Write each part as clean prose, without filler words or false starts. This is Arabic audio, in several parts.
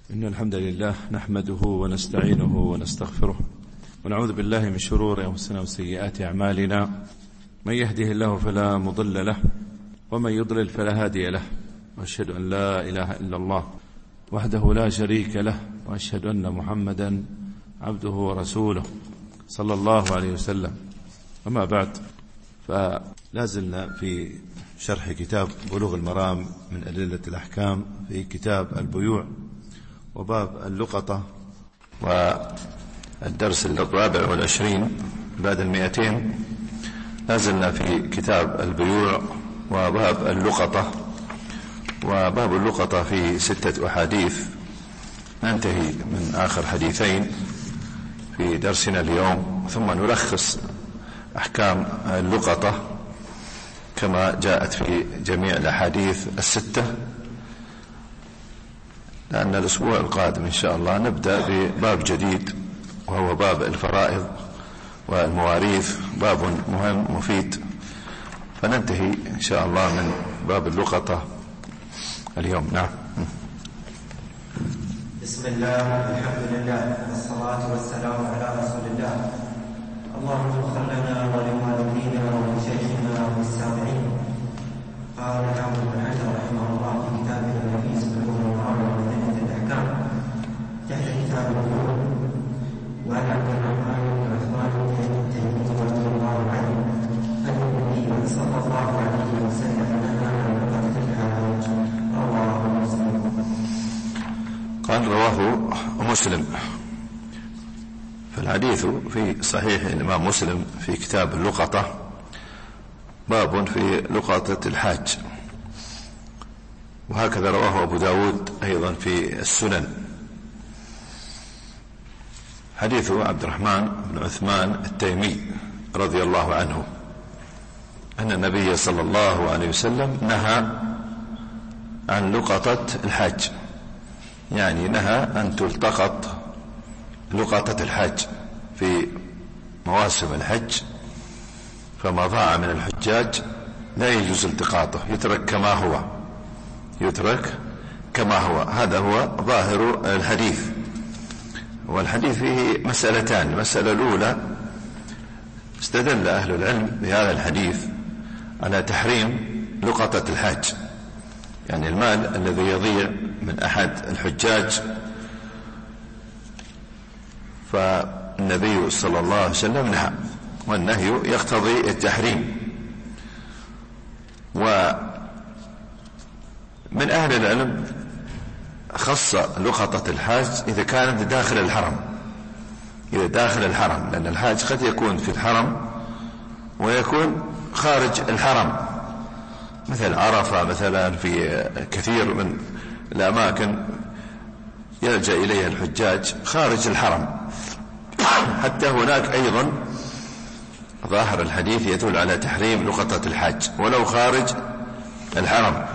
إن الحمد لله نحمده ونستعينه ونستغفره ونعوذ بالله من شرور أنفسنا وسيئات أعمالنا. من يهده الله فلا مضل له ومن يضلل فلا هادي له، وأشهد أن لا إله إلا الله وحده لا شريك له، وأشهد أن محمدا عبده ورسوله صلى الله عليه وسلم. أما بعد، فلازلنا في شرح كتاب بلوغ المرام من أدلة الأحكام في كتاب البيوع وباب اللقطة، والدرس 24 بعد 200. لازلنا في كتاب البيوع وباب اللقطة، وباب اللقطة في 6 أحاديث. ننتهي من آخر حديثين في درسنا اليوم، ثم نلخص أحكام اللقطة كما جاءت في جميع الأحاديث 6، لأن الأسبوع القادم إن شاء الله نبدأ بباب جديد وهو باب الفرائض والمواريث، باب مهم مفيد، فننتهي إن شاء الله من باب اللقطة اليوم. نعم. بسم الله والحمد لله والصلاة والسلام على رسول الله. اللهم اغفر لنا ولوالدينا ولشيخنا والسامعين. قال الحافظ ابن حجر رحمه الله في كتابه النفيس بلوغ المرام وأدلة الأحكام تحت كتاب البيوع: وعن عبد الرحمن بن عثمان بن تيمية رضي الله عنه أن النبي صلى الله عليه وسلم نهى عن لقطة الحاج. رواه مسلم. قال رواه مسلم. فالحديث في صحيح الإمام مسلم في كتاب اللقطة، باب في لقطة الحاج، وهكذا رواه أبو داود أيضا في السنن. حديث عبد الرحمن بن عثمان التيمي رضي الله عنه أن النبي صلى الله عليه وسلم نهى عن لقطة الحاج، يعني نهى أن تلتقط لقطة الحج في مواسم الحج، فما ضاع من الحجاج لا يجوز التقاطه، يترك كما هو. هذا هو ظاهر الحديث. والحديث فيه مسألتان. المسألة الأولى: استدل أهل العلم بهذا الحديث على تحريم لقطة الحاج، يعني المال الذي يضيع من أحد الحجاج، فالنبي صلى الله عليه وسلم نهى، والنهي يقتضي التحريم. ومن أهل العلم خص لقطة الحاج إذا كانت داخل الحرم، لأن الحاج قد يكون في الحرم ويكون خارج الحرم، مثل عرفة مثلا، في كثير من الأماكن يلجأ إليها الحجاج خارج الحرم. حتى هناك أيضا ظاهر الحديث يدل على تحريم لقطة الحاج ولو خارج الحرم.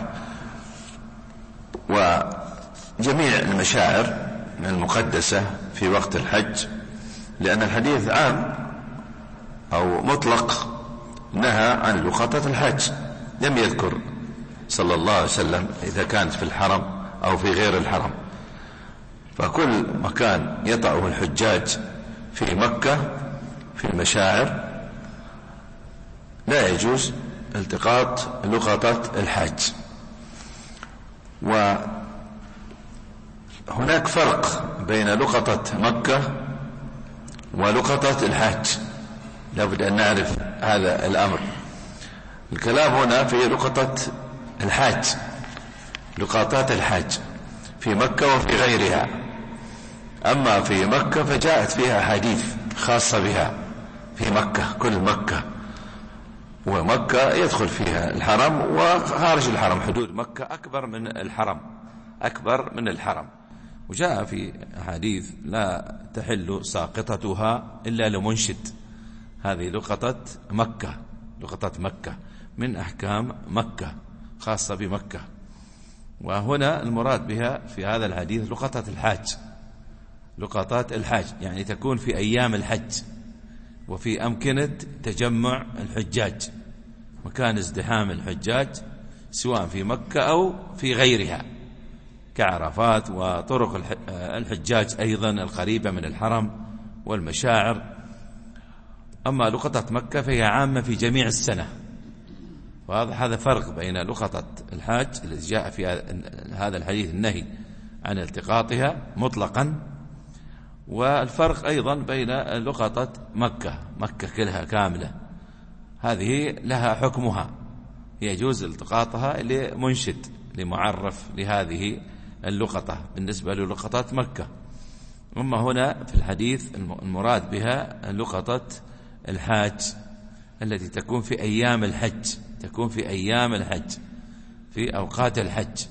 وجميع المشاعر المقدسة في وقت الحج، لأن الحديث عام أو مطلق، نهى عن لقطة الحاج، لم يذكر صلى الله عليه وسلم إذا كانت في الحرم أو في غير الحرم. فكل مكان يطأه الحجاج في مكة في المشاعر لا يجوز التقاط لقطة الحاج. وهناك فرق بين لقطة مكة ولقطة الحاج، لابد أن نعرف هذا الأمر. الكلام هنا في لقطة الحاج، لقطات الحاج في مكة وفي غيرها. أما في مكة فجاءت فيها حديث خاصة بها في مكة، كل مكة، ومكة يدخل فيها الحرم، وخارج الحرم حدود مكة أكبر من الحرم. وجاء في حديث: لا تحل ساقطتها إلا لمنشد. هذه لقطة مكة من أحكام مكة، خاصة بمكة. وهنا المراد بها في هذا الحديث لقطات الحاج، يعني تكون في أيام الحج وفي أمكنة تجمع الحجاج، مكان ازدحام الحجاج، سواء في مكة أو في غيرها، كعرفات وطرق الحجاج أيضا القريبة من الحرم والمشاعر. أما لقطة مكة فهي عامة في جميع السنة، وهذا فرق بين لقطة الحاج الذي جاء في هذا الحديث النهي عن التقاطها مطلقا، والفرق أيضا بين لقطة مكة كلها كاملة، هذه لها حكمها، يجوز التقاطها لمنشد لمعرف لهذه اللقطة بالنسبة للقطات مكة. أما هنا في الحديث المراد بها لقطة الحاج التي تكون في أيام الحج، في أوقات الحج.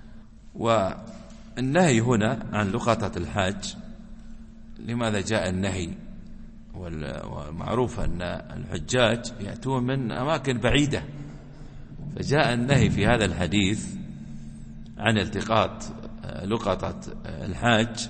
والنهي هنا عن لقطة الحاج، لماذا جاء النهي؟ والمعروف أن الحجاج يأتون من أماكن بعيدة، فجاء النهي في هذا الحديث عن التقاط لقطة الحاج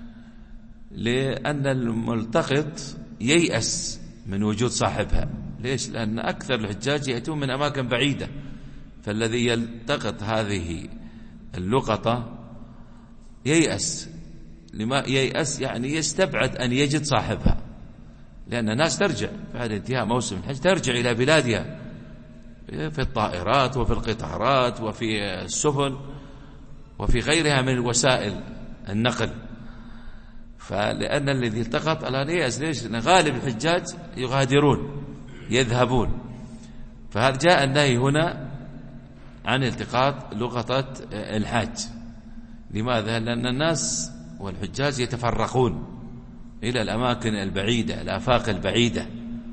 لأن الملتقط ييأس من وجود صاحبها. ليش؟ لأن أكثر الحجاج يأتون من أماكن بعيدة، فالذي يلتقط هذه اللقطة ييأس. لما ييأس؟ يعني يستبعد أن يجد صاحبها، لأن الناس ترجع بعد انتهاء موسم الحج، ترجع إلى بلادها في الطائرات وفي القطارات وفي السفن وفي غيرها من وسائل النقل. فلأن الذي التقط الآن ييأس. ليش؟ لأن غالب الحجاج يغادرون يذهبون. فهذا جاء النهي هنا عن التقاط لقطة الحاج. لماذا؟ لأن الناس والحجاج يتفرقون إلى الأماكن البعيدة، الآفاق البعيدة،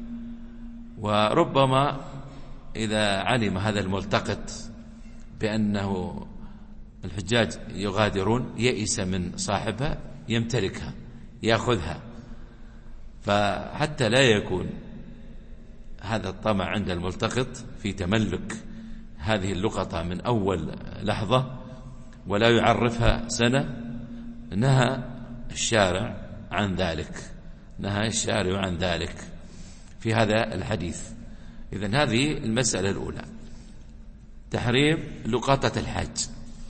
وربما إذا علم هذا الملتقط بأنه الحجاج يغادرون يئس من صاحبها يمتلكها يأخذها. فحتى لا يكون هذا الطمع عند الملتقط في تملك هذه اللقطة من أول لحظة ولا يعرفها سنة، نهى الشارع عن ذلك في هذا الحديث. إذن هذه المسألة الأولى، تحريم لقطة الحج.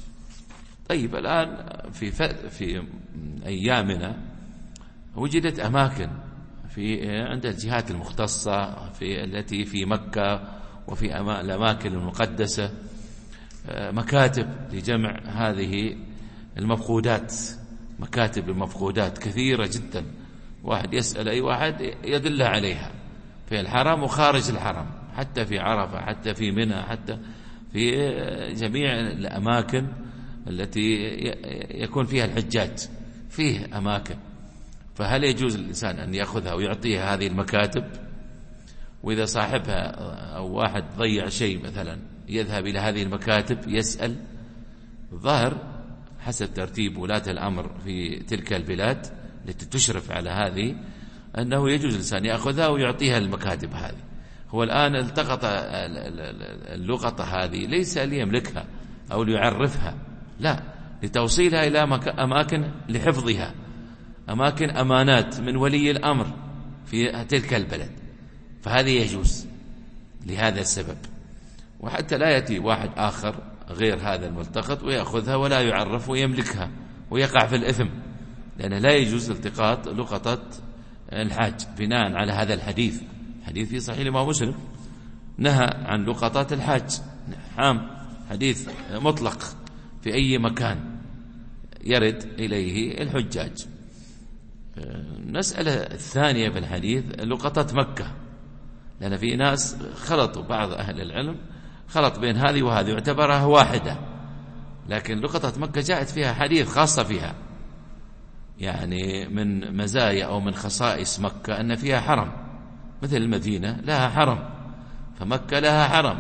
طيب الآن في أيامنا وجدت أماكن عند الجهات المختصة التي في مكة وفي الأماكن المقدسة مكاتب لجمع هذه المفقودات، مكاتب المفقودات كثيرة جدا، واحد يسأل أي واحد يدله عليها في الحرم وخارج الحرم، حتى في عرفة، حتى في منى، حتى في جميع الأماكن التي يكون فيها الحجاج فيه أماكن. فهل يجوز للإنسان أن يأخذها ويعطيها هذه المكاتب؟ وإذا صاحبها أو واحد ضيع شيء مثلا يذهب إلى هذه المكاتب يسأل. الظاهر حسب ترتيب ولاة الأمر في تلك البلاد التي تشرف على هذه أنه يجوز للإنسان يأخذها ويعطيها المكاتب هذه. هو الآن التقط اللقطة هذه ليس ليملكها أو ليعرفها، لا، لتوصيلها إلى أماكن لحفظها، أماكن أمانات من ولي الأمر في تلك البلد، فهذه يجوز لهذا السبب. وحتى لا يأتي واحد آخر غير هذا الملتقط ويأخذها ولا يعرف ويملكها ويقع في الإثم، لأنه لا يجوز التقاط لقطة الحاج بناء على هذا الحديث. حديث في صحيح الإمام مسلم نهى عن لقطات الحاج، عام، حديث مطلق في أي مكان يرد إليه الحجاج. المسألة الثانية في الحديث لقطة مكة، لأن في ناس خلطوا، بعض أهل العلم خلط بين هذه وهذه واعتبرها واحدة، لكن لقطة مكة جاءت فيها حديث خاصة فيها، يعني من مزايا أو من خصائص مكة أن فيها حرم، مثل المدينة لها حرم، فمكة لها حرم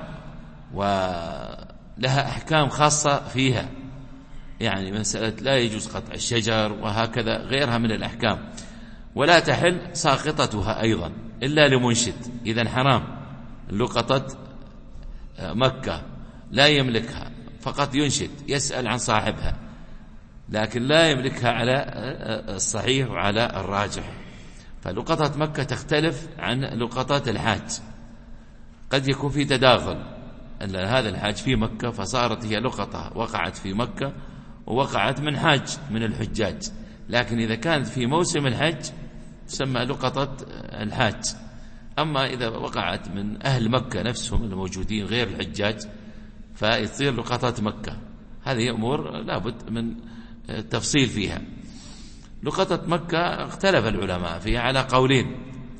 ولها أحكام خاصة فيها، يعني مسألة لا يجوز قطع الشجر وهكذا غيرها من الأحكام، ولا تحل ساقطتها أيضا إلا لمنشد. إذن حرام لقطة مكة لا يملكها، فقط ينشد يسأل عن صاحبها، لكن لا يملكها على الصحيح وعلى الراجح. فلقطة مكة تختلف عن لقطات الحاج، قد يكون في تداخل أن هذا الحاج في مكة فصارت هي لقطة وقعت في مكة ووقعت من حاج من الحجاج، لكن إذا كانت في موسم الحج تسمى لقطة الحاج. أما إذا وقعت من أهل مكة نفسهم الموجودين غير الحجاج فيصير لقطة مكة. هذه أمور لابد من التفصيل فيها. لقطة مكة اختلف العلماء فيها على قولين،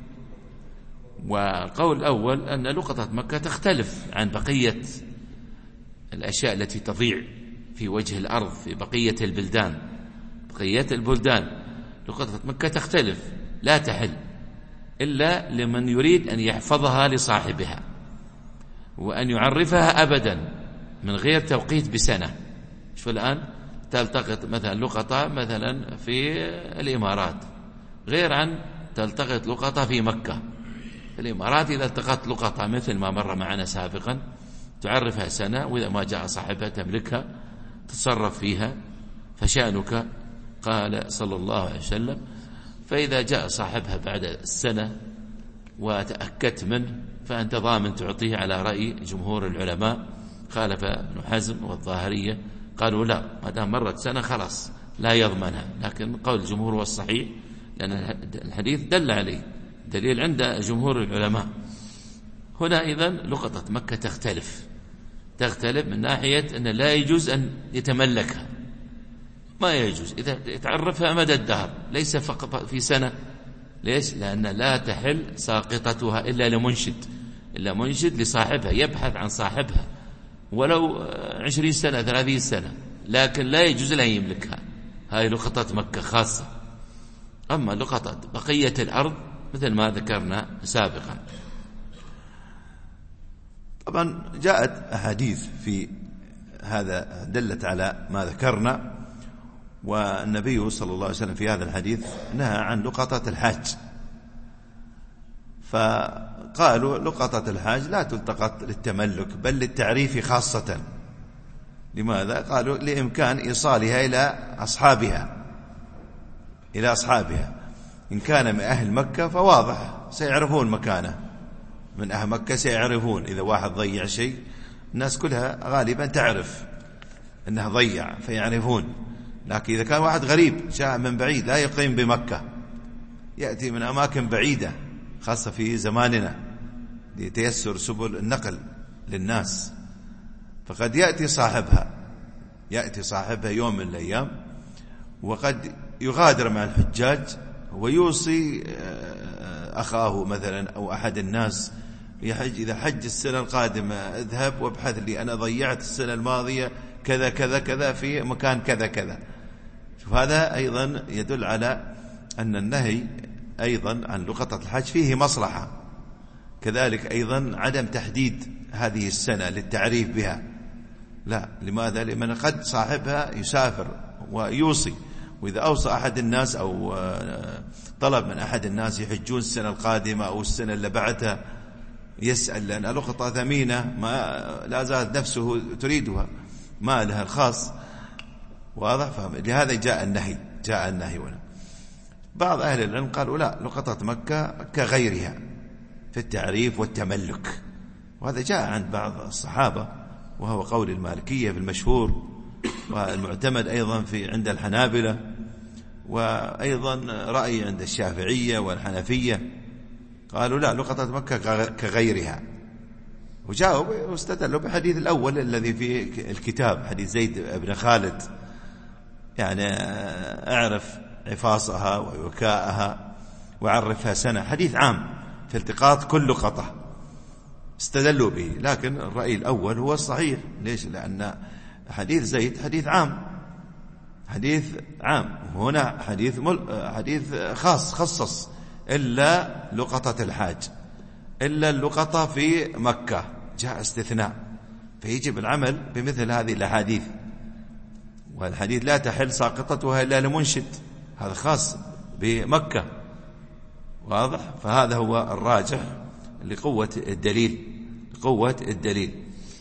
والقول الأول أن لقطة مكة تختلف عن بقية الأشياء التي تضيع في وجه الأرض في بقية البلدان. لقطة مكة تختلف، لا تحل إلا لمن يريد أن يحفظها لصاحبها وأن يعرفها أبدا من غير توقيت بسنة. شوف الآن تلتقط مثلا لقطة مثلا في الإمارات غير عن تلتقط لقطة في مكة. في الإمارات إذا التقطت لقطة مثل ما مر معنا سابقا تعرفها سنة، وإذا ما جاء صاحبها تملكها تتصرف فيها فشأنك، قال صلى الله عليه وسلم. فإذا جاء صاحبها بعد السنة وتأكدت منه فأنت ضامن تعطيه، على رأي جمهور العلماء. خالف ابن حزم والظاهرية، قالوا لا، ما دام مرت سنة خلاص لا يضمنها. لكن قول الجمهور هو الصحيح، لأن الحديث دل عليه دليل عند جمهور العلماء. هنا إذن لقطة مكة تختلف من ناحية أن لا يجوز أن يتملكها، ما يجوز إذا يتعرفها مدى الدهر، ليس فقط في سنة. ليش؟ لأن لا تحل ساقطتها إلا منشد لصاحبها، يبحث عن صاحبها ولو 20 سنة 30 سنة، لكن لا يجوز له يملكها. هذه لقطة مكة خاصة. أما لقطة بقية الأرض مثل ما ذكرنا سابقا. طبعا جاءت أحاديث في هذا دلت على ما ذكرنا، والنبي صلى الله عليه وسلم في هذا الحديث نهى عن لقطة الحاج، فقالوا لقطة الحاج لا تلتقط للتملك بل للتعريف خاصة. لماذا؟ قالوا لإمكان إيصالها إلى أصحابها. إن كان من أهل مكة فواضح سيعرفون مكانه، من أهل مكة سيعرفون إذا واحد ضيع شيء، الناس كلها غالبا تعرف أنه ضيع فيعرفون. لكن إذا كان واحد غريب جاء من بعيد لا يقيم بمكة، يأتي من أماكن بعيدة خاصة في زماننا لتيسر سبل النقل للناس، فقد يأتي صاحبها يوم من الأيام وقد يغادر مع الحجاج ويوصي أخاه مثلا أو أحد الناس يحج، إذا حج السنة القادمة اذهب وابحث لي، أنا ضيعت السنة الماضية كذا كذا كذا في مكان كذا كذا. هذا أيضا يدل على أن النهي أيضا عن لقطة الحج فيه مصلحة. كذلك أيضا عدم تحديد هذه السنة للتعريف بها، لا. لماذا؟ لمن قد صاحبها يسافر ويوصي، وإذا أوصى أحد الناس أو طلب من أحد الناس يحجون السنة القادمة أو السنة اللي بعدها يسأل، لأن لقطة ثمينة ما لا زالت نفسه تريدها، ما لها الخاص، واضح؟ لهذا جاء النهي هنا. بعض أهل العلم قالوا لا، لقطة مكة كغيرها في التعريف والتملك، وهذا جاء عند بعض الصحابة، وهو قول المالكية في المشهور، والمعتمد أيضا عند الحنابلة، وأيضا رأي عند الشافعية والحنفية. قالوا لا، لقطة مكة كغيرها، وجاءوا واستدلوا بحديث الأول الذي في الكتاب، حديث زيد بن خالد، يعني أعرف عفاصها ووكاءها وعرفها سنة، حديث عام في التقاط كل لقطة استدلوا به. لكن الرأي الأول هو الصحيح. ليش؟ لأن حديث زيد حديث عام، هنا حديث خاص خصص إلا لقطة الحاج، إلا اللقطة في مكة جاء استثناء، فيجب العمل بمثل هذه الأحاديث. والحديث لا تحل ساقطتها إلا لمنشد، هذا خاص بمكة، واضح؟ فهذا هو الراجح لقوة الدليل.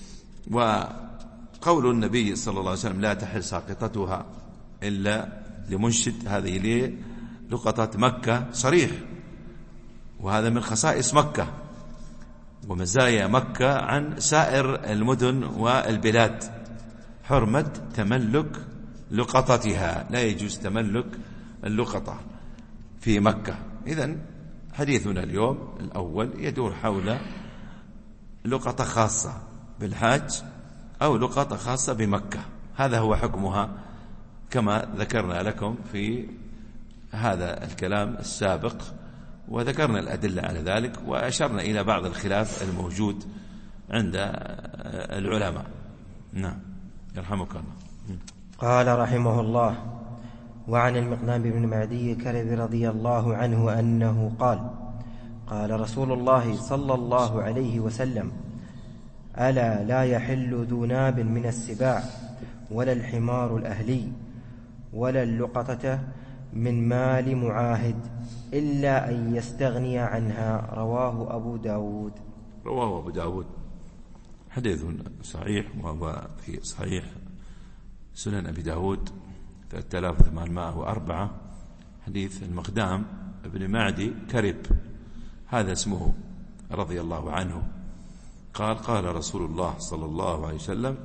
وقول النبي صلى الله عليه وسلم لا تحل ساقطتها إلا لمنشد، هذه لقطة مكة صريح، وهذا من خصائص مكة ومزايا مكة عن سائر المدن والبلاد، حرمة تملك لقطتها، لا يجوز تملك اللقطة في مكة. إذن حديثنا اليوم الأول يدور حول لقطة خاصة بالحاج أو لقطة خاصة بمكة، هذا هو حكمها كما ذكرنا لكم في هذا الكلام السابق، وذكرنا الأدلة على ذلك، وأشرنا إلى بعض الخلاف الموجود عند العلماء. نعم، يرحمك الله. قال رحمه الله: وعن المقدام بن معدي كرب رضي الله عنه أنه قال: قال رسول الله صلى الله عليه وسلم: ألا لا يحل ذو ناب من السباع ولا الحمار الأهلي ولا اللقطة من مال معاهد إلا أن يستغني عنها. رواه أبو داود. رواه أبو داود، حديث صحيح، وهو في صحيح سنن أبي داود 3804، حديث المقدام ابن معدي كرب، هذا اسمه، رضي الله عنه، قال: قال رسول الله صلى الله عليه وسلم: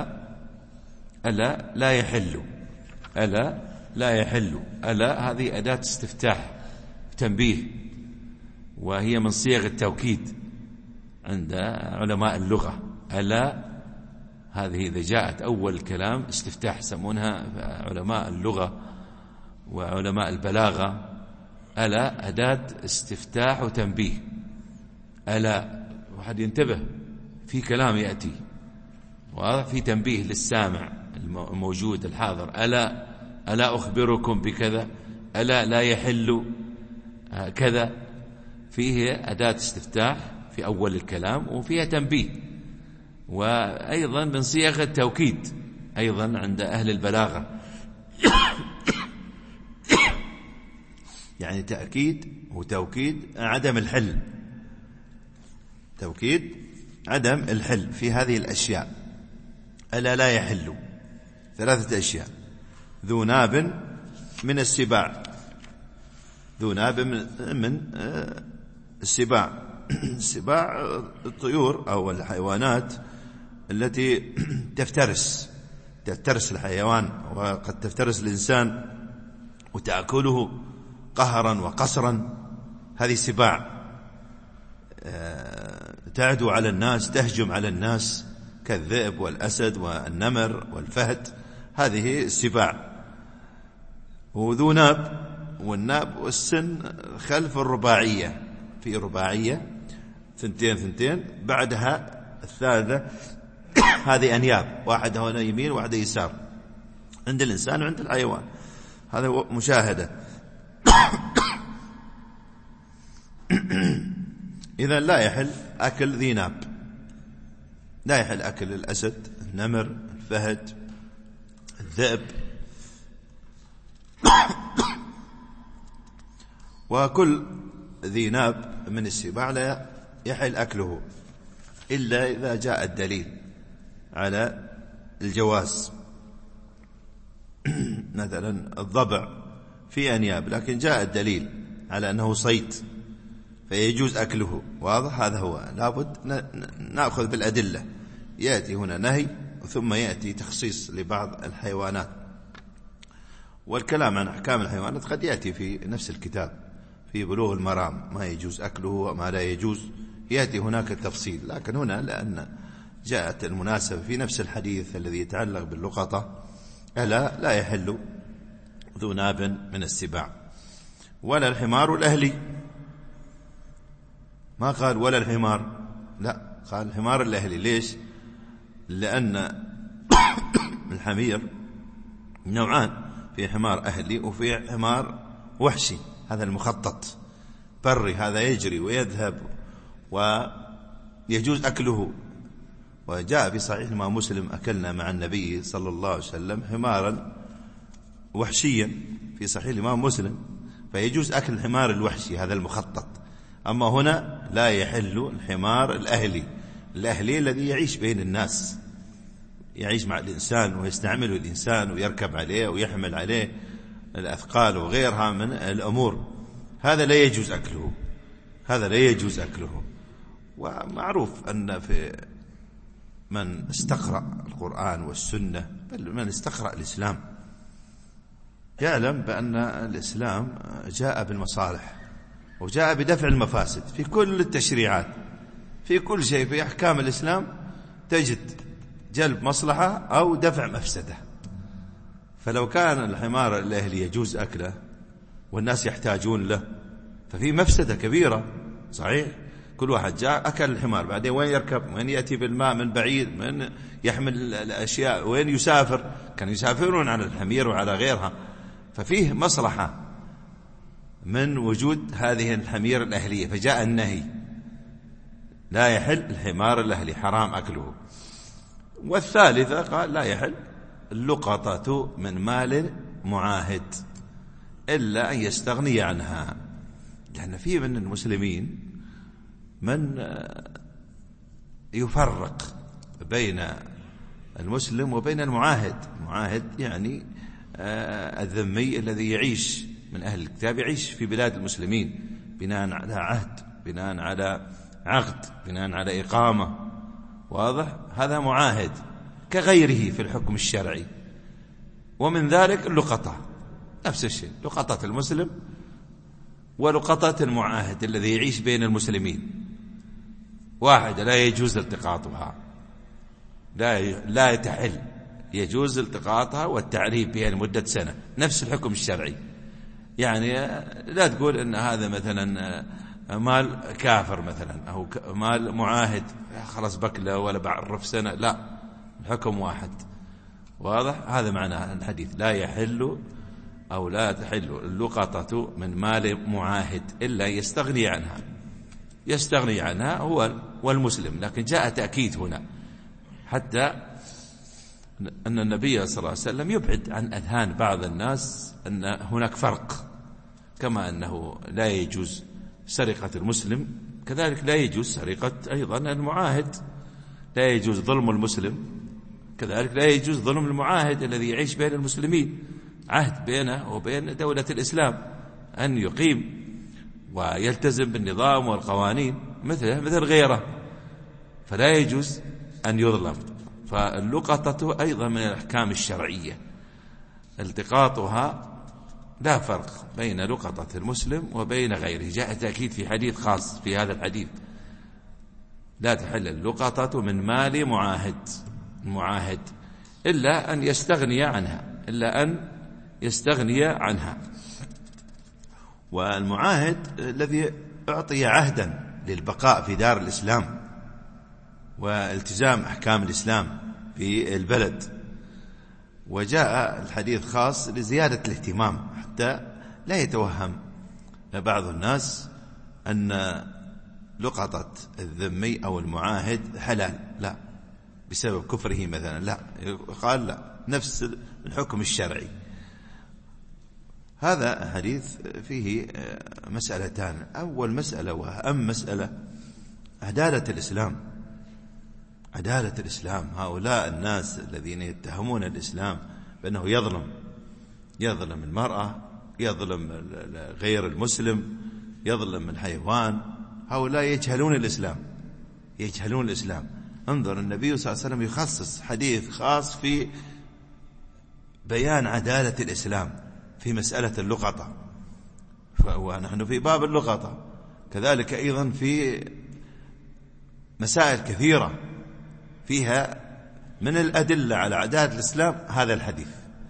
ألا لا يحل. ألا لا يحل. ألا هذه أداة استفتاح تنبيه، وهي من صيغ التوكيد عند علماء اللغة. ألا هذه إذا جاءت أول الكلام استفتاح، يسمونها علماء اللغة وعلماء البلاغة ألا أداة استفتاح وتنبيه. ألا واحد ينتبه في كلام يأتي، وفي تنبيه للسامع الموجود الحاضر: ألا أخبركم بكذا، ألا لا يحل كذا. فيه أداة استفتاح في أول الكلام، وفيها تنبيه، وأيضا من صيغ التوكيد أيضا عند أهل البلاغة يعني تأكيد وتوكيد عدم الحل، توكيد عدم الحل في هذه الأشياء. ألا لا يحل 3 أشياء: ذو ناب من السباع، ذو ناب من السباع. السباع الطيور أو الحيوانات التي تفترس الحيوان، وقد تفترس الإنسان وتأكله قهرا وقسرا. هذه سباع تعدو على الناس، تهجم على الناس، كالذئب والأسد والنمر والفهد، هذه السباع. وذو ناب، والناب والسن خلف الرباعية، في رباعية 2 بعدها الثالثة هذه أنياب، واحدة هنا يمين وواحدة يسار، عند الإنسان وعند الحيوان، هذا مشاهدة. إذا لا يحل أكل ذي ناب، لا يحل أكل الأسد، النمر، الفهد، الذئب، وكل ذي ناب من السباع لا يحل أكله إلا إذا جاء الدليل على الجواز. مثلا الضبع في أنياب، لكن جاء الدليل على أنه صيد فيجوز أكله، واضح؟ هذا هو، لابد نأخذ بالأدلة. يأتي هنا نهي ثم يأتي تخصيص لبعض الحيوانات، والكلام عن أحكام الحيوانات قد يأتي في نفس الكتاب في بلوغ المرام، ما يجوز أكله وما لا يجوز، يأتي هناك التفصيل. لكن هنا لأن جاءت المناسبة في نفس الحديث الذي يتعلق باللقطة: ألا لا يحل ذو ناب من السباع ولا الحمار الأهلي. ما قال ولا الحمار، لا، قال الحمار الأهلي. ليش؟ لأن الحمير نوعان، في حمار أهلي وفي حمار وحشي، هذا المخطط بري، هذا يجري ويذهب ويجوز أكله. وجاء في صحيح الإمام مسلم: أكلنا مع النبي صلى الله عليه وسلم حمارا وحشيا، في صحيح الإمام مسلم، فيجوز أكل الحمار الوحشي هذا المخطط. أما هنا لا يحل الحمار الأهلي الذي يعيش بين الناس، يعيش مع الإنسان ويستعمله الإنسان ويركب عليه ويحمل عليه الأثقال وغيرها من الأمور، هذا لا يجوز أكله، هذا لا يجوز أكله. ومعروف أن في من استقرأ القرآن والسنة، بل من استقرأ الإسلام يعلم بأن الإسلام جاء بالمصالح وجاء بدفع المفاسد في كل التشريعات، في كل شيء في أحكام الإسلام تجد جلب مصلحة أو دفع مفسدة. فلو كان الحمار الأهلي يجوز أكله والناس يحتاجون له ففي مفسدة كبيرة. صحيح، كل واحد جاء أكل الحمار، بعدين وين يركب؟ وين يأتي بالماء من بعيد؟ من يحمل الأشياء؟ وين يسافر؟ كانوا يسافرون على الحمير وعلى غيرها. ففيه مصلحة من وجود هذه الحمير الأهلية، فجاء النهي لا يحل الحمار الأهلي، حرام أكله. والثالثة قال لا يحل اللقطة من مال معاهد إلا أن يستغني عنها، لأن في من المسلمين من يفرق بين المسلم وبين المعاهد. المعاهد يعني الذمي الذي يعيش من أهل الكتاب، يعيش في بلاد المسلمين بناء على عهد، بناء على عقد، بناء على إقامة. واضح؟ هذا معاهد كغيره في الحكم الشرعي. ومن ذلك اللقطة نفس الشيء، لقطة المسلم ولقطة المعاهد الذي يعيش بين المسلمين واحدة، لا يجوز التقاطها، لا تحل، يجوز التقاطها والتعريب بها لمدة سنة، نفس الحكم الشرعي. يعني لا تقول ان هذا مثلا مال كافر مثلا او مال معاهد خلاص بكله ولا بعرف سنة، لا، الحكم واحد. واضح؟ هذا معنى الحديث، لا يحل أو لا تحل اللقطة من مال معاهد إلا يستغني عنها هو والمسلم. لكن جاء تأكيد هنا حتى أن النبي صلى الله عليه وسلم يبعد عن أذهان بعض الناس أن هناك فرق، كما أنه لا يجوز سرقة المسلم كذلك لا يجوز سرقة أيضا المعاهد، لا يجوز ظلم المسلم كذلك لا يجوز ظلم المعاهد الذي يعيش بين المسلمين، عهد بينه وبين دولة الإسلام أن يقيم ويلتزم بالنظام والقوانين مثل غيره، فلا يجوز أن يظلم. فاللقطة أيضا من الأحكام الشرعية، التقاطها لا فرق بين لقطة المسلم وبين غيره. جاء تأكيد في حديث خاص في هذا الحديث، لا تحل اللقطة من مال معاهد إلا أن يستغني عنها. والمعاهد الذي أعطي عهدا للبقاء في دار الإسلام والتزام أحكام الإسلام في البلد. وجاء الحديث خاص لزيادة الاهتمام حتى لا يتوهم بعض الناس أن لقطة الذمي أو المعاهد حلال، لا، بسبب كفره مثلا، لا، قال لا، نفس الحكم الشرعي. هذا حديث فيه مسألتان. أول مسألة وأهم مسألة عدالة الإسلام. هؤلاء الناس الذين يتهمون الإسلام بأنه يظلم المرأة، يظلم غير المسلم، يظلم الحيوان، هؤلاء يجهلون الإسلام. انظر، النبي صلى الله عليه وسلم يخصص حديث خاص في بيان عدالة الإسلام في مسألة اللقطة، ونحن في باب اللقطة. كذلك أيضا في مسائل كثيرة فيها من الأدلة على عدالة الإسلام هذا الحديث.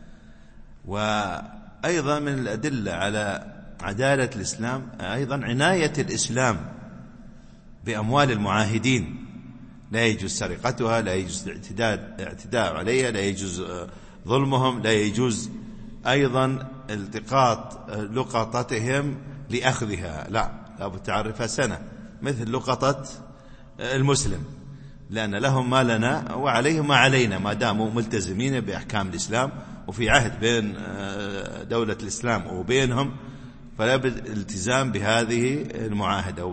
وأيضا من الأدلة على عدالة الإسلام أيضا عناية الإسلام بأموال المعاهدين، لا يجوز سرقتها، لا يجوز الاعتداء عليها، لا يجوز ظلمهم، لا يجوز أيضا التقاط لقطتهم لأخذها، لا تعرفها سنة، مثل لقطة المسلم، لأن لهم ما لنا وعليهم ما علينا ما داموا ملتزمين بأحكام الإسلام وفي عهد بين دولة الإسلام وبينهم، فلا بد الالتزام بهذه المعاهدة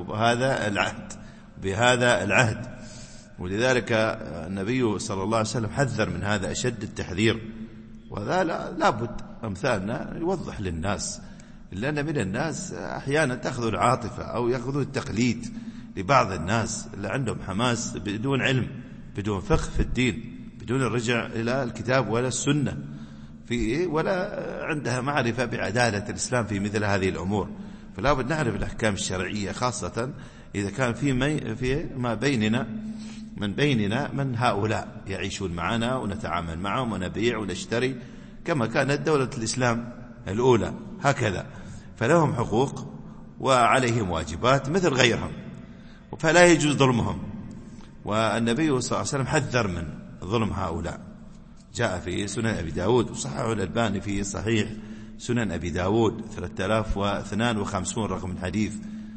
وبهذا العهد. ولذلك النبي صلى الله عليه وسلم حذر من هذا أشد التحذير. وهذا لا بد أمثالنا يوضح للناس، لأن من الناس أحيانا تأخذ العاطفة أو يأخذ التقليد لبعض الناس اللي عندهم حماس بدون علم، بدون فقه في الدين، بدون الرجع إلى الكتاب ولا السنة، في ولا عندها معرفة بعدالة الإسلام في مثل هذه الأمور. فلا بد نعرف الأحكام الشرعية، خاصة إذا كان في ما بيننا من هؤلاء يعيشون معنا ونتعامل معهم ونبيع ونشتري كما كانت دولة الإسلام الأولى هكذا، فلهم حقوق وعليهم واجبات مثل غيرهم، فلا يجوز ظلمهم. والنبي صلى الله عليه وسلم حذر من ظلم هؤلاء، جاء في سنن أبي داود وصححه الألباني في صحيح سنن أبي داود 3052 رقم الحديث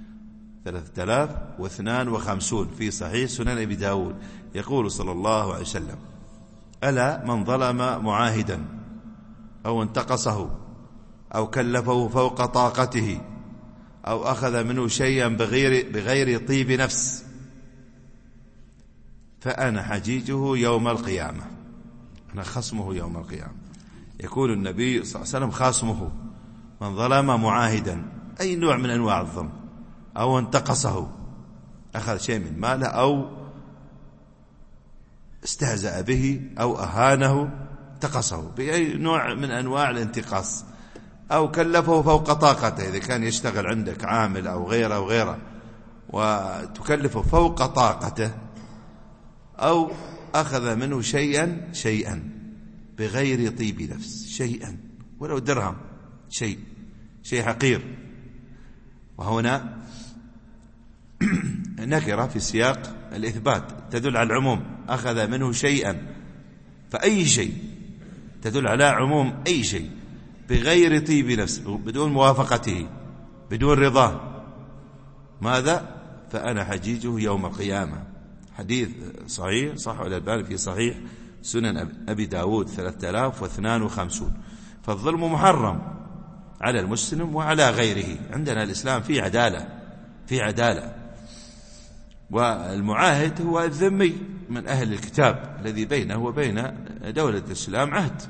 3052 في صحيح سنن أبي داود، يقول صلى الله عليه وسلم: ألا من ظلم معاهدا أو انتقصه أو كلفه فوق طاقته أو أخذ منه شيئا بغير طيب نفس فأنا حجيجه يوم القيامة، أنا خصمه يوم القيامة. يقول النبي صلى الله عليه وسلم: خاصمه من ظلم معاهدا، أي نوع من أنواع الظلم، أو انتقصه، أخذ شيء من ماله أو استهزأ به أو أهانه، انتقصه بأي نوع من أنواع الانتقاص، أو كلفه فوق طاقته، إذا كان يشتغل عندك عامل أو غيره وتكلفه فوق طاقته، أو أخذ منه شيئا بغير طيب نفس، شيئا ولو درهم، شيء حقير. وهنا نكرة في سياق الإثبات تدل على العموم، أخذ منه شيئا، فأي شيء تدل على عموم أي شيء بغير طيب نفس، بدون موافقته، بدون رضاه، ماذا؟ فأنا حجيجه يوم القيامة. حديث صحيح صححه الألباني في صحيح سنن أبي داود 3052. فالظلم محرم على المسلم وعلى غيره. عندنا الإسلام في عدالة. والمعاهد هو الذمي من أهل الكتاب الذي بينه وبين دولة الإسلام عهد،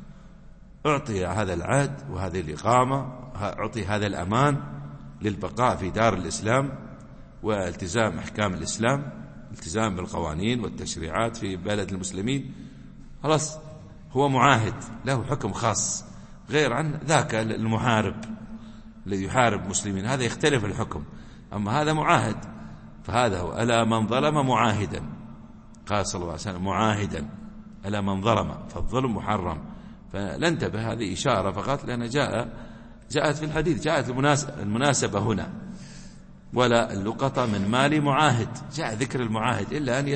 أعطي هذا العهد وهذه الإقامة، أعطي هذا الأمان للبقاء في دار الإسلام والتزام أحكام الإسلام، التزام بالقوانين والتشريعات في بلد المسلمين. خلاص هو معاهد له حكم خاص، غير عن ذاك المحارب الذي يحارب المسلمين، هذا يختلف الحكم، أما هذا معاهد. فهذا هو ألا من ظلم معاهدا، قال صلى الله عليه وسلم: معاهدا، ألا من ظلم، فالظلم محرم. فلنتبه، هذه إشارة فقط، لأن جاءت في الحديث، جاءت المناسبة هنا: ولا اللقطة من مال معاهد، جاء ذكر المعاهد إلا أن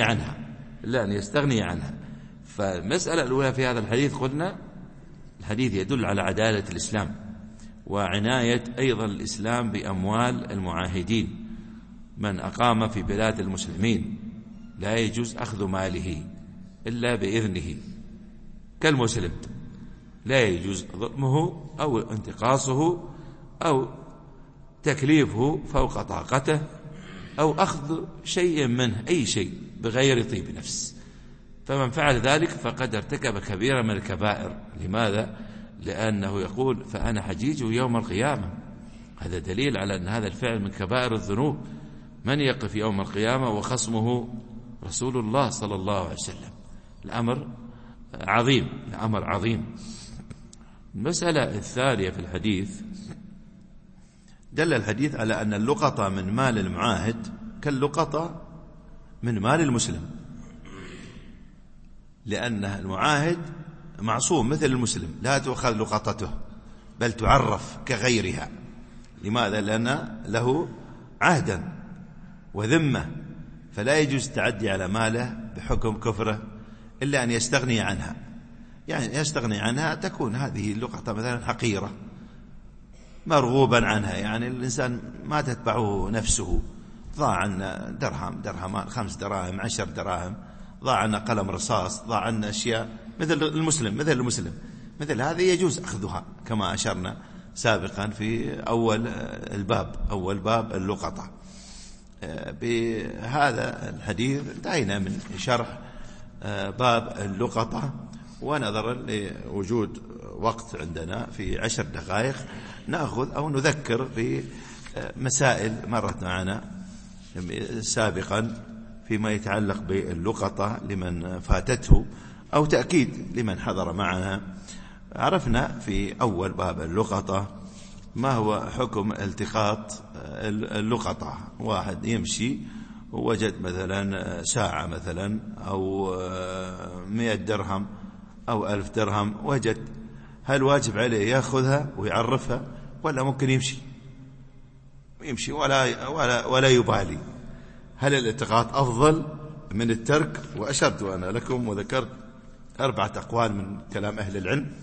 يستغني عنها. فالمسألة الأولى في هذا الحديث، قلنا الحديث يدل على عدالة الإسلام وعناية أيضا الإسلام بأموال المعاهدين. من أقام في بلاد المسلمين لا يجوز أخذ ماله إلا بإذنه، كالمسلم لا يجوز ظلمه أو انتقاصه أو تكليفه فوق طاقته أو أخذ شيء منه، أي شيء بغير طيب نفس. فمن فعل ذلك فقد ارتكب كبيرة من الكبائر. لماذا؟ لأنه يقول: فأنا حجيجه يوم القيامة. هذا دليل على أن هذا الفعل من كبائر الذنوب. من يقف يوم القيامة وخصمه رسول الله صلى الله عليه وسلم؟ الأمر عظيم. المسألة الثانية في الحديث، دل الحديث على أن اللقطة من مال المعاهد كاللقطة من مال المسلم، لأن المعاهد معصوم مثل المسلم، لا تؤخذ لقطته بل تعرف كغيرها. لماذا؟ لأن له عهدا وذمة، فلا يجوز التعدي على ماله بحكم كفره إلا أن يستغني عنها. يعني يستغني عنها، تكون هذه اللقطة مثلا حقيرة مرغوبا عنها، يعني الإنسان ما تتبعه نفسه، ضاع عنا درهمان 5 دراهم 10 دراهم، ضاع عنا قلم رصاص، ضاع عنا أشياء مثل المسلم، مثل هذه يجوز أخذها كما أشرنا سابقا في أول باب اللقطة. بهذا الحديث انتهينا من شرح باب اللقطة، ونظرا لوجود وقت عندنا في 10 دقائق نأخذ أو نذكر بمسائل مرت معنا سابقا فيما يتعلق باللقطة لمن فاتته، أو تأكيد لمن حضر معنا عرفنا في أول باب اللقطة ما هو حكم التقاط اللقطة. واحد يمشي ووجد مثلا ساعة مثلا أو 100 درهم أو 1000 درهم وجد، هل واجب عليه يأخذها ويعرفها ولا ممكن يمشي ولا يبالي؟ هل الالتقاط أفضل من الترك؟ وأشرت أنا لكم وذكرت 4 أقوال من كلام أهل العلم،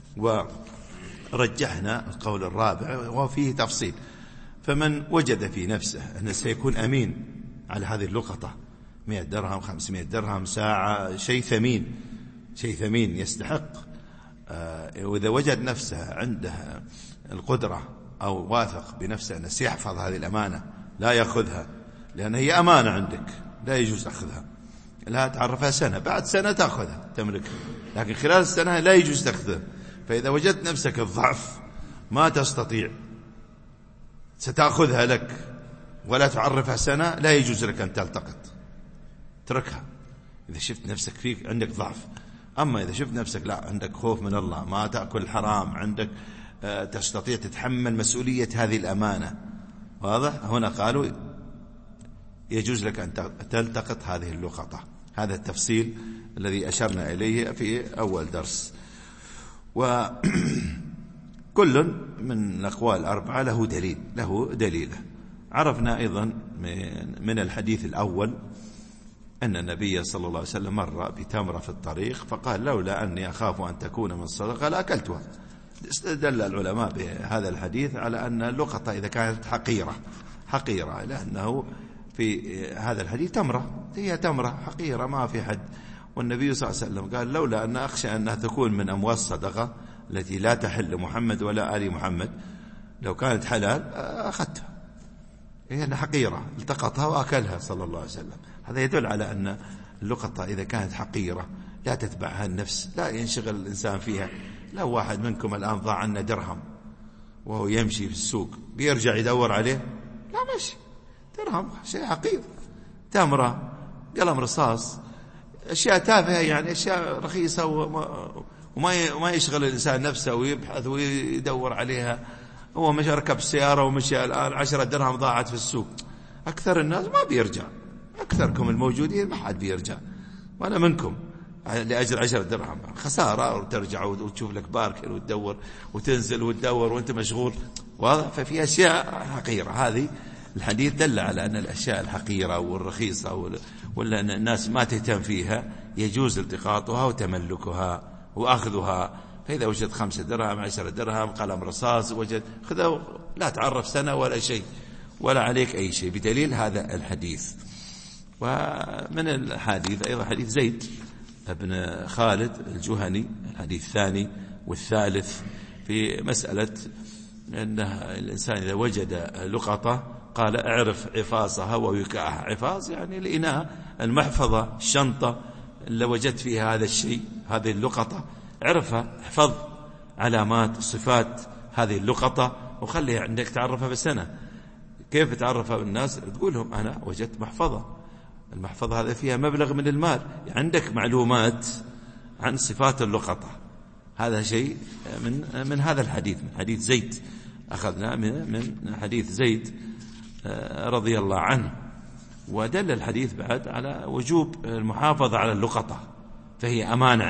ورجحنا القول الرابع وفيه تفصيل. فمن وجد في نفسه أنه سيكون أمين على هذه اللقطة 100 درهم 500 درهم ساعة، شيء ثمين يستحق، وإذا وجد نفسه عنده القدرة أو واثق بنفسه أنه سيحفظ هذه الأمانة لا يأخذها، لأن هي أمانة عندك لا يجوز أخذها، لا تعرفها سنة، بعد سنة تأخذها تملكها، لكن خلال السنة لا يجوز تأخذها. فإذا وجدت نفسك الضعف ما تستطيع ستأخذها لك ولا تعرفها سنة، لا يجوز لك أن تلتقط، تركها إذا شفت نفسك فيك عندك ضعف. أما إذا شفت نفسك لا عندك خوف من الله، ما تأكل حرام، عندك تستطيع تتحمل مسؤولية هذه الأمانة، واضح؟ هنا قالوا يجوز لك أن تلتقط هذه اللقطة. هذا التفصيل الذي أشرنا إليه في أول درس. وكل من الأقوال 4 له دليله. عرفنا أيضا من الحديث الأول أن النبي صلى الله عليه وسلم مر بتمرة في الطريق فقال لولا أني أخاف أن تكون من الصدقة لأكلتها. استدل العلماء بهذا الحديث على أن اللقطة إذا كانت حقيرة، لأنه في هذا الحديث هي تمرة حقيرة ما في حد، والنبي صلى الله عليه وسلم قال لولا أن أخشى أنها تكون من أموال الصدقة التي لا تحل محمد ولا آل محمد، لو كانت حلال أخذتها، هي حقيرة التقطها وأكلها صلى الله عليه وسلم. هذا يدل على أن اللقطة إذا كانت حقيرة لا تتبعها النفس، لا ينشغل الإنسان فيها. لو واحد منكم الآن ضاع عنه درهم وهو يمشي في السوق بيرجع يدور عليه؟ لا، ماشي، درهم شيء حقير، تمرة، قلم رصاص، أشياء تافهة يعني، أشياء رخيصة وما يشغل الإنسان نفسه ويبحث ويدور عليها. هو مش ركب السيارة ومشي الآن 10 درهم ضاعت في السوق. أكثر الناس ما بيرجع، أكثركم الموجودين ما حد بيرجع، وأنا منكم، لأجل 10 درهم خسارة، وترجع وتشوف لك باركن وتدور وتنزل وتدور وانت مشغول، واضح؟ ففي أشياء حقيرة. هذه الحديث دل على أن الأشياء الحقيرة والرخيصة ولا أن الناس ما تهتم فيها يجوز التقاطها وتملكها وأخذها. فإذا وجد 5 درهم 10 درهم قلم رصاص وجد خذه، لا تعرف سنة ولا شيء ولا عليك أي شيء، بدليل هذا الحديث. ومن الحديث أيضا حديث زيد بن خالد الجهني، الحديث الثاني والثالث في مسألة أن الإنسان إذا وجد لقطة قال اعرف عفاصها ووكاءها. عفاص يعني الإناء، المحفظة، الشنطة اللي وجدت فيها هذا الشيء، هذه اللقطة، اعرفها، احفظ علامات صفات هذه اللقطة وخليها عندك تعرفها بالسنة. كيف تعرفها بالناس؟ تقول لهم أنا وجدت محفظة، المحفظة هذا فيها مبلغ من المال، عندك معلومات عن صفات اللقطة. هذا شيء من هذا الحديث، من حديث زيد، أخذنا من حديث زيد رضي الله عنه. ودل الحديث بعد على وجوب المحافظة على اللقطة، فهي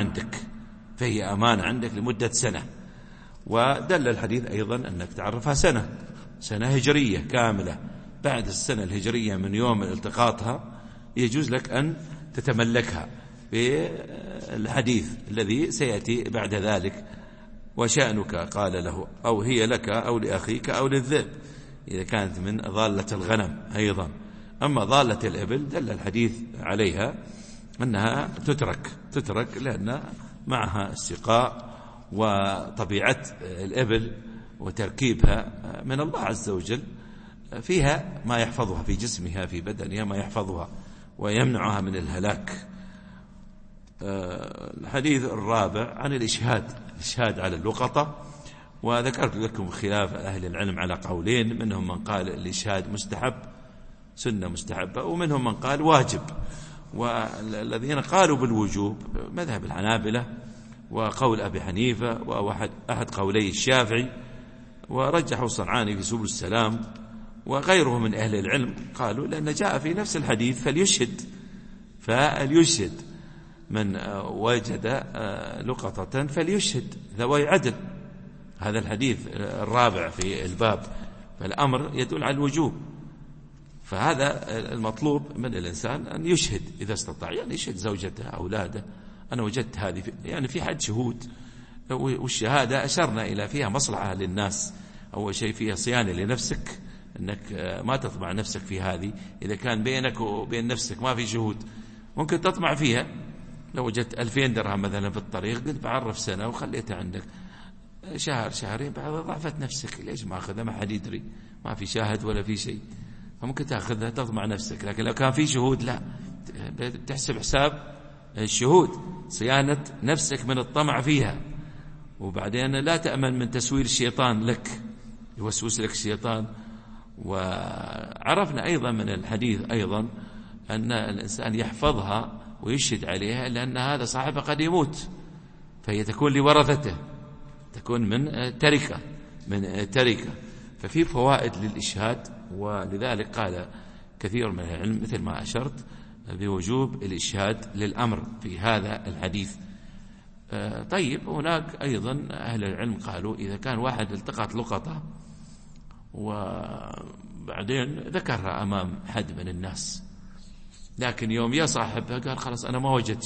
أمانة عندك لمدة سنة. ودل الحديث أيضا أنك تعرفها سنة هجرية كاملة، بعد السنة الهجرية من يوم التقاطها يجوز لك أن تتملكها بالحديث الذي سيأتي بعد ذلك. وشأنك قال له أو هي لك أو لأخيك أو للذئب، إذا كانت من ضالة الغنم أيضا. أما ضالة الإبل دل الحديث عليها أنها تترك لأن معها السقاء، وطبيعة الإبل وتركيبها من الله عز وجل، فيها ما يحفظها في جسمها في بدنها، ما يحفظها ويمنعها من الهلاك. الحديث الرابع عن الإشهاد على اللقطة. وذكرت لكم خلاف أهل العلم على قولين، منهم من قال الإشهاد مستحب، سنة مستحبة، ومنهم من قال واجب. والذين قالوا بالوجوب مذهب الحنابلة وقول أبي حنيفة وأحد قولي الشافعي، ورجحوا الصنعاني في سبل السلام وغيره من أهل العلم، قالوا لأن جاء في نفس الحديث فليشهد من وجد لقطة فليشهد ذوي عدل. هذا الحديث الرابع في الباب، فالأمر يدل على الوجوب. فهذا المطلوب من الإنسان أن يشهد إذا استطاع، يعني يشهد زوجته أولاده. أنا وجدت هذه يعني في حد شهود، والشهادة أشرنا إلى فيها مصلحة للناس. أول شيء فيها صيانة لنفسك، أنك ما تطمع نفسك في هذه. إذا كان بينك وبين نفسك ما في شهود ممكن تطمع فيها. لو وجدت 2000 درهم مثلا في الطريق، قلت بعرف سنة وخليتها عندك شهر شهرين، بعد ضعفت نفسك، ليش ما أخذها؟ ما حد يدري، ما في شاهد ولا في شيء، فممكن تأخذها تطمع نفسك. لكن لو كان في شهود لا، تحسب حساب الشهود، صيانة نفسك من الطمع فيها. وبعدين لا تأمن من تسوير الشيطان لك، يوسوس لك الشيطان. وعرفنا أيضا من الحديث أيضا أن الإنسان يحفظها ويشهد عليها، لأن هذا صاحبه قد يموت، فهي تكون لورثته، تكون من تركة. ففي فوائد للإشهاد، ولذلك قال كثير من العلم مثل ما أشرت بوجوب الإشهاد للأمر في هذا الحديث. طيب، هناك أيضا أهل العلم قالوا إذا كان واحد التقط لقطة وبعدين ذكرها أمام حد من الناس، لكن يوم يا صاحبها قال خلاص أنا ما وجدت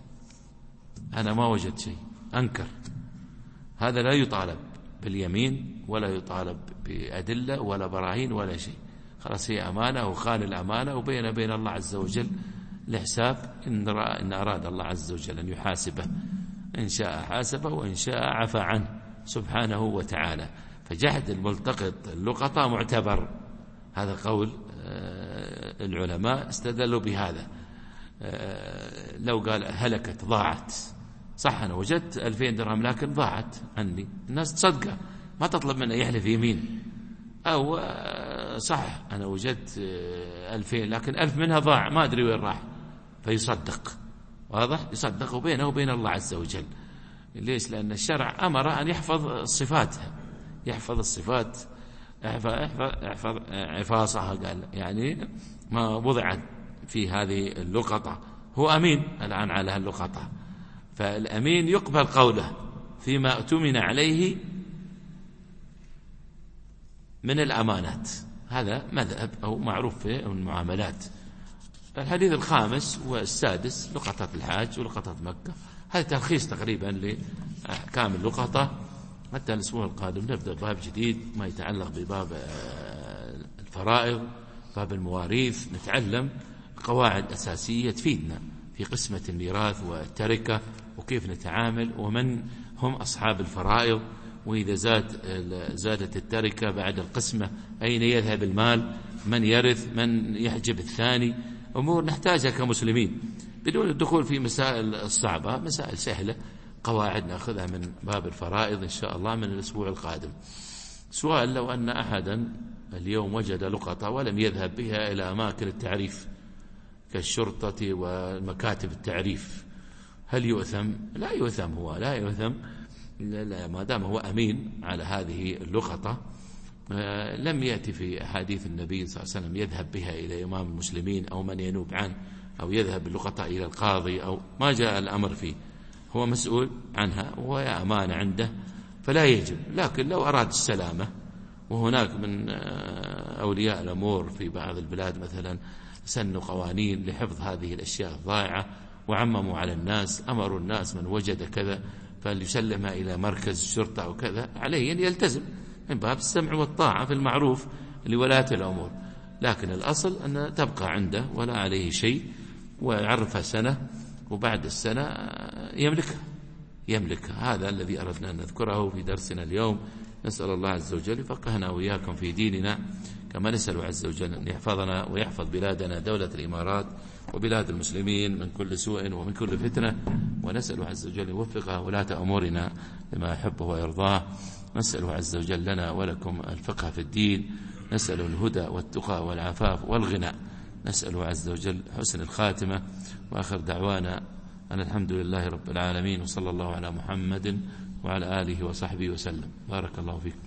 شيء، أنكر، هذا لا يطالب باليمين ولا يطالب بأدلة ولا براهين ولا شيء. خلاص هي أمانة وخان الأمانة، وبين الله عز وجل لحساب إن أراد الله عز وجل أن يحاسبه، إن شاء حاسبه وإن شاء عفى عنه سبحانه وتعالى. فجحد الملتقط اللقطة معتبر، هذا قول العلماء استدلوا بهذا. لو قال هلكت ضاعت، صح أنا وجدت 2000 درهم لكن ضاعت عني، الناس تصدقه، ما تطلب منه يحلف يمين. أو صح أنا وجدت 2000 لكن 1000 منها ضاع، ما أدري وين راح، فيصدق، واضح، يصدق بينه وبين الله عز وجل. ليش؟ لأن الشرع أمر أن يحفظ صفاتها، يحفظ الصفات، يحفظ عفاصها، قال يعني ما وضعت في هذه اللقطة. هو أمين الآن على اللقطة، فالأمين يقبل قوله فيما اؤتمن عليه من الأمانات. هذا مذهب أو معروف في المعاملات. الحديث الخامس والسادس لقطة الحاج ولقطة مكة، هذا تلخيص تقريبا لأحكام اللقطة. حتى الأسبوع القادم نبدأ باب جديد ما يتعلق بباب الفرائض، باب المواريث، نتعلم قواعد أساسية تفيدنا في قسمة الميراث والتركة، وكيف نتعامل، ومن هم أصحاب الفرائض، وإذا زادت التركة بعد القسمة أين يذهب المال، من يرث، من يحجب الثاني. أمور نحتاجها كمسلمين بدون الدخول في مسائل الصعبة، مسائل سهلة، قواعد نأخذها من باب الفرائض إن شاء الله من الأسبوع القادم. سؤال: لو أن أحدا اليوم وجد لقطة ولم يذهب بها إلى أماكن التعريف كالشرطة والمكاتب التعريف، هل يؤثم؟ لا يؤثم، هو لا يؤثم ما دام هو أمين على هذه اللقطة. لم يأتي في أحاديث النبي صلى الله عليه وسلم يذهب بها إلى إمام المسلمين أو من ينوب عنه، أو يذهب باللقطة إلى القاضي، أو ما جاء الأمر فيه، هو مسؤول عنها وهي أمانة عنده فلا يجب. لكن لو أراد السلامة، وهناك من أولياء الأمور في بعض البلاد مثلا سنوا قوانين لحفظ هذه الأشياء الضائعة، وعمموا على الناس، أمروا الناس من وجد كذا فليسلمها إلى مركز الشرطة أو كذا، عليه أن يلتزم من باب السمع والطاعة في المعروف لولاة الأمور. لكن الأصل أن تبقى عنده ولا عليه شيء، ويعرفها سنة، وبعد السنة يملكها. هذا الذي أردنا أن نذكره في درسنا اليوم. نسأل الله عز وجل يفقهنا وإياكم في ديننا، كما نسأل عز وجل أن يحفظنا ويحفظ بلادنا دولة الإمارات وبلاد المسلمين من كل سوء ومن كل فتنة، ونسأل عز وجل يوفق ولاة أمورنا لما يحبه ويرضاه. نسأل عز وجل لنا ولكم الفقه في الدين، نسأل الهدى والتقى والعفاف والغنى، نسأل عز وجل حسن الخاتمة. وآخر دعوانا أن الحمد لله رب العالمين، وصلى الله على محمد وعلى آله وصحبه وسلم. بارك الله فيكم.